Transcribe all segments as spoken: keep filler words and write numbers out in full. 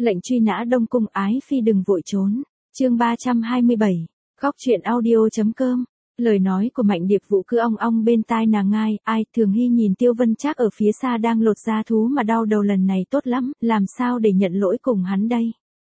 Lệnh truy nã Đông Cung ái phi đừng vội trốn. Chương ba trăm hai mươi bảy. Góc truyện audio.com. Lời nói của Mạnh Điệp Vũ cứ ong ong bên tai nàng ngai, ai, Thường Hy nhìn Tiêu Vân Trác ở phía xa đang lột da thú mà đau đầu lần này tốt lắm, làm sao để nhận lỗi cùng hắn đây.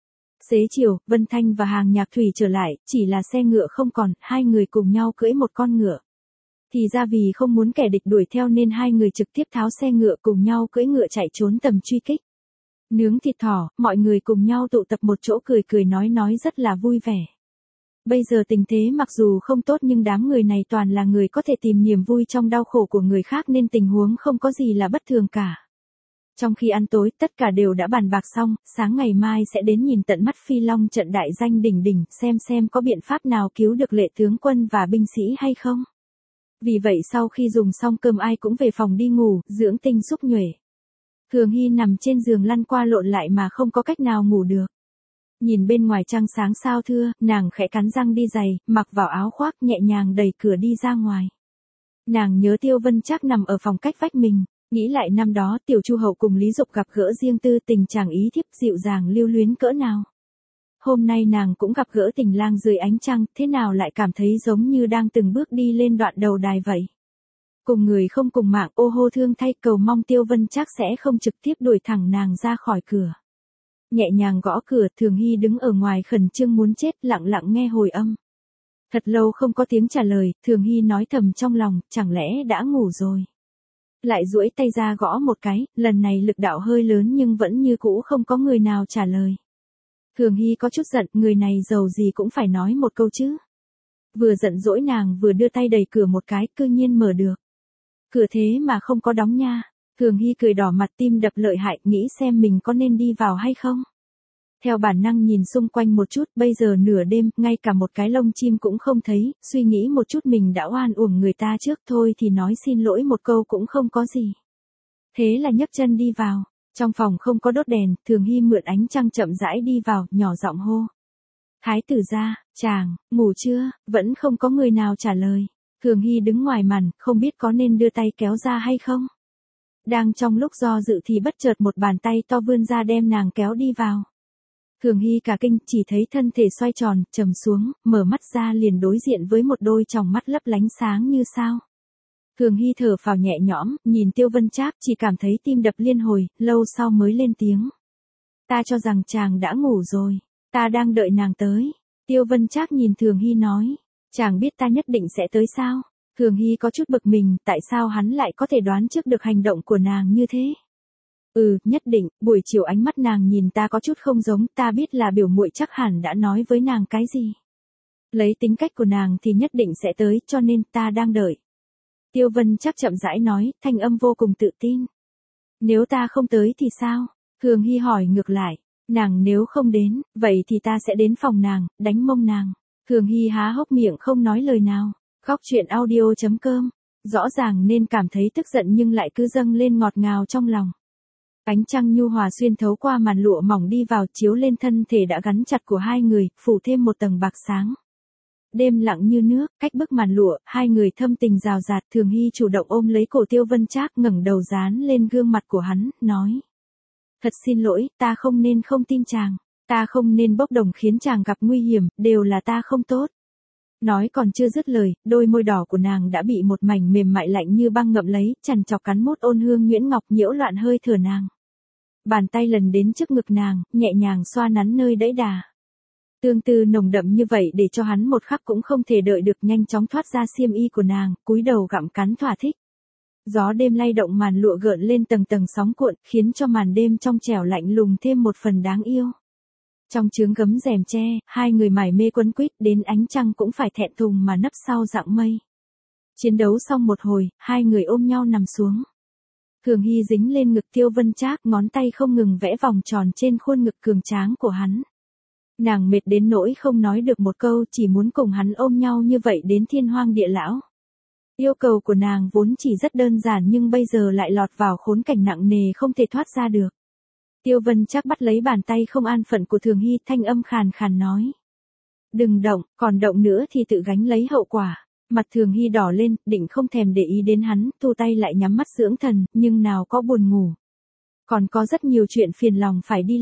Xế chiều, Vân Thanh và Hàng Nhạc Thủy trở lại, chỉ là xe ngựa không còn, hai người cùng nhau cưỡi một con ngựa. Thì ra vì không muốn kẻ địch đuổi theo nên hai người trực tiếp tháo xe ngựa cùng nhau cưỡi ngựa chạy trốn tầm truy kích. Nướng thịt thỏ, mọi người cùng nhau tụ tập một chỗ cười cười nói nói rất là vui vẻ. Bây giờ tình thế mặc dù không tốt nhưng đám người này toàn là người có thể tìm niềm vui trong đau khổ của người khác nên tình huống không có gì là bất thường cả. Trong khi ăn tối, tất cả đều đã bàn bạc xong, sáng ngày mai sẽ đến nhìn tận mắt Phi Long trận đại danh đỉnh đỉnh, xem xem có biện pháp nào cứu được lệ tướng quân và binh sĩ hay không. Vì vậy sau khi dùng xong cơm ai cũng về phòng đi ngủ, dưỡng tinh xúc nhuệ. Thường Hy nằm trên giường lăn qua lộn lại mà không có cách nào ngủ được. Nhìn bên ngoài trăng sáng sao thưa, nàng khẽ cắn răng đi giày, mặc vào áo khoác nhẹ nhàng đẩy cửa đi ra ngoài. Nàng nhớ Tiêu Vân Trác nằm ở phòng cách vách mình, nghĩ lại năm đó Tiểu Chu Hậu cùng Lý Dục gặp gỡ riêng tư, tình chàng ý thiếp dịu dàng lưu luyến cỡ nào. Hôm nay nàng cũng gặp gỡ tình lang dưới ánh trăng, thế nào lại cảm thấy giống như đang từng bước đi lên đoạn đầu đài vậy. Cùng người không cùng mạng, ô hô thương thay, cầu mong Tiêu Vân Trác sẽ không trực tiếp đuổi thẳng nàng ra khỏi cửa. Nhẹ nhàng gõ cửa, Thường Hy đứng ở ngoài khẩn trương muốn chết, lặng lặng nghe hồi âm. Thật lâu không có tiếng trả lời, Thường Hy nói thầm trong lòng, chẳng lẽ đã ngủ rồi. Lại duỗi tay ra gõ một cái, lần này lực đạo hơi lớn nhưng vẫn như cũ không có người nào trả lời. Thường Hy có chút giận, người này giàu gì cũng phải nói một câu chứ. Vừa giận dỗi nàng vừa đưa tay đẩy cửa một cái, cư nhiên mở được. Cửa thế mà không có đóng nha. Thường Hy cười đỏ mặt, tim đập lợi hại, nghĩ xem mình có nên đi vào hay không. Theo bản năng nhìn xung quanh một chút, bây giờ nửa đêm, ngay cả một cái lông chim cũng không thấy, suy nghĩ một chút mình đã oan uổng người ta trước thôi thì nói xin lỗi một câu cũng không có gì. Thế là nhấc chân đi vào, trong phòng không có đốt đèn, Thường Hy mượn ánh trăng chậm rãi đi vào, nhỏ giọng hô. Thái tử gia, chàng, ngủ chưa, vẫn không có người nào trả lời. Thường Hy đứng ngoài màn, không biết có nên đưa tay kéo ra hay không. Đang trong lúc do dự thì bất chợt một bàn tay to vươn ra đem nàng kéo đi vào. Thường Hy cả kinh, chỉ thấy thân thể xoay tròn, trầm xuống, mở mắt ra liền đối diện với một đôi tròng mắt lấp lánh sáng như sao. Thường Hy thở phào nhẹ nhõm, nhìn Tiêu Vân Trác chỉ cảm thấy tim đập liên hồi, lâu sau mới lên tiếng. Ta cho rằng chàng đã ngủ rồi, ta đang đợi nàng tới. Tiêu Vân Trác nhìn Thường Hy nói, chàng biết ta nhất định sẽ tới sao? Thường Hy có chút bực mình, tại sao hắn lại có thể đoán trước được hành động của nàng như thế? Ừ, nhất định, buổi chiều ánh mắt nàng nhìn ta có chút không giống, ta biết là biểu muội chắc hẳn đã nói với nàng cái gì. Lấy tính cách của nàng thì nhất định sẽ tới, cho nên ta đang đợi. Tiêu Vân Trác chậm rãi nói, thanh âm vô cùng tự tin. Nếu ta không tới thì sao? Thường Hy hỏi ngược lại, nàng nếu không đến, vậy thì ta sẽ đến phòng nàng, đánh mông nàng. Thường Hy há hốc miệng không nói lời nào. Góc truyện audio.com. Rõ ràng nên cảm thấy tức giận nhưng lại cứ dâng lên ngọt ngào trong lòng. Ánh trăng nhu hòa xuyên thấu qua màn lụa mỏng đi vào chiếu lên thân thể đã gắn chặt của hai người, phủ thêm một tầng bạc sáng. Đêm lặng như nước, cách bức màn lụa, hai người thâm tình rào rạt. Thường Hy chủ động ôm lấy cổ Tiêu Vân Trác, ngẩng đầu dán lên gương mặt của hắn, nói. Thật xin lỗi, ta không nên không tin chàng. Ta không nên bốc đồng khiến chàng gặp nguy hiểm, đều là ta không tốt. Nói còn chưa dứt lời, đôi môi đỏ của nàng đã bị một mảnh mềm mại lạnh như băng ngậm lấy, chằn chọc cắn mốt ôn hương nhuyễn ngọc nhiễu loạn hơi thở nàng. Bàn tay lần đến trước ngực nàng, nhẹ nhàng xoa nắn nơi đẫy đà. Tương tư nồng đậm như vậy để cho hắn một khắc cũng không thể đợi được, nhanh chóng thoát ra xiêm y của nàng, cúi đầu gặm cắn thỏa thích. Gió đêm lay động màn lụa gợn lên tầng tầng sóng cuộn, khiến cho màn đêm trong trẻo lạnh lùng thêm một phần đáng yêu. Trong trướng gấm rèm tre, hai người mải mê quấn quýt, đến ánh trăng cũng phải thẹn thùng mà nấp sau rặng mây. Chiến đấu xong một hồi, hai người ôm nhau nằm xuống. Thường Hy dính lên ngực Tiêu Vân Trác, ngón tay không ngừng vẽ vòng tròn trên khuôn ngực cường tráng của hắn. Nàng mệt đến nỗi không nói được một câu, chỉ muốn cùng hắn ôm nhau như vậy đến thiên hoang địa lão. Yêu cầu của nàng vốn chỉ rất đơn giản nhưng bây giờ lại lọt vào khốn cảnh nặng nề không thể thoát ra được. Tiêu Vân Trác bắt lấy bàn tay không an phận của Thường Hy, thanh âm khàn khàn nói. Đừng động, còn động nữa thì tự gánh lấy hậu quả. Mặt Thường Hy đỏ lên, định không thèm để ý đến hắn, thu tay lại nhắm mắt dưỡng thần, nhưng nào có buồn ngủ. Còn có rất nhiều chuyện phiền lòng phải đi làm.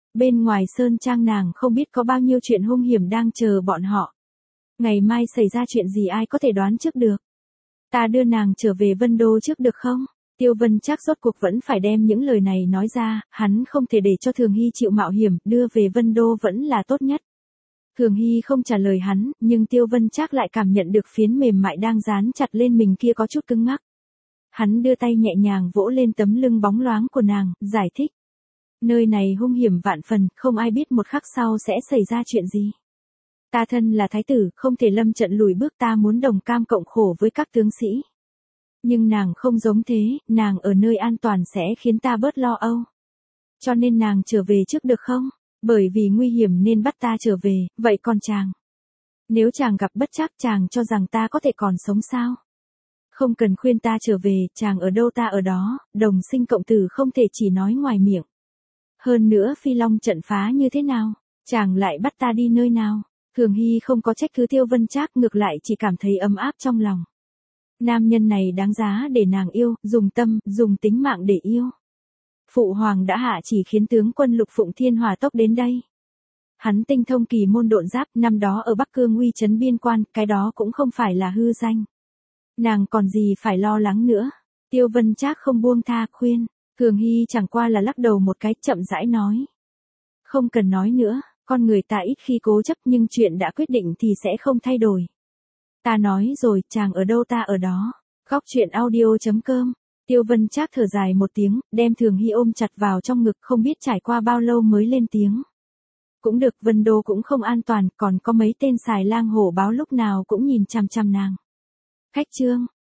Bên ngoài sơn trang nàng không biết có bao nhiêu chuyện hung hiểm đang chờ bọn họ. Ngày mai xảy ra chuyện gì ai có thể đoán trước được. Ta đưa nàng trở về Vân Đô trước được không? Tiêu Vân Trác rốt cuộc vẫn phải đem những lời này nói ra, hắn không thể để cho Thường Hy chịu mạo hiểm, đưa về Vân Đô vẫn là tốt nhất. Thường Hy không trả lời hắn, nhưng Tiêu Vân Trác lại cảm nhận được phiến mềm mại đang dán chặt lên mình kia có chút cứng ngắc. Hắn đưa tay nhẹ nhàng vỗ lên tấm lưng bóng loáng của nàng, giải thích. Nơi này hung hiểm vạn phần, không ai biết một khắc sau sẽ xảy ra chuyện gì. Ta thân là thái tử, không thể lâm trận lùi bước, ta muốn đồng cam cộng khổ với các tướng sĩ. Nhưng nàng không giống thế, nàng ở nơi an toàn sẽ khiến ta bớt lo âu. Cho nên nàng trở về trước được không? Bởi vì nguy hiểm nên bắt ta trở về, vậy còn chàng? Nếu chàng gặp bất trắc chàng cho rằng ta có thể còn sống sao? Không cần khuyên ta trở về, chàng ở đâu ta ở đó, đồng sinh cộng tử không thể chỉ nói ngoài miệng. Hơn nữa Phi Long trận phá như thế nào? Chàng lại bắt ta đi nơi nào? Thường Hy không có trách cứ Tiêu Vân Trác, ngược lại chỉ cảm thấy ấm áp trong lòng. Nam nhân này đáng giá để nàng yêu, dùng tâm, dùng tính mạng để yêu. Phụ hoàng đã hạ chỉ khiến tướng quân Lục Phụng Thiên hỏa tốc đến đây. Hắn tinh thông kỳ môn độn giáp, năm đó ở Bắc Cương uy chấn biên quan, cái đó cũng không phải là hư danh. Nàng còn gì phải lo lắng nữa. Tiêu Vân Trác không buông tha khuyên, Thường Hy chẳng qua là lắc đầu một cái, chậm rãi nói. Không cần nói nữa, con người ta ít khi cố chấp, nhưng chuyện đã quyết định thì sẽ không thay đổi. Ta nói rồi, chàng ở đâu ta ở đó. Góc truyện audio chấm com. Tiêu Vân Trác thở dài một tiếng, đem Thường Hy ôm chặt vào trong ngực, không biết trải qua bao lâu mới lên tiếng. Cũng được, Vân Đô cũng không an toàn, còn có mấy tên xài lang hổ báo lúc nào cũng nhìn chằm chằm nàng. Khách trương,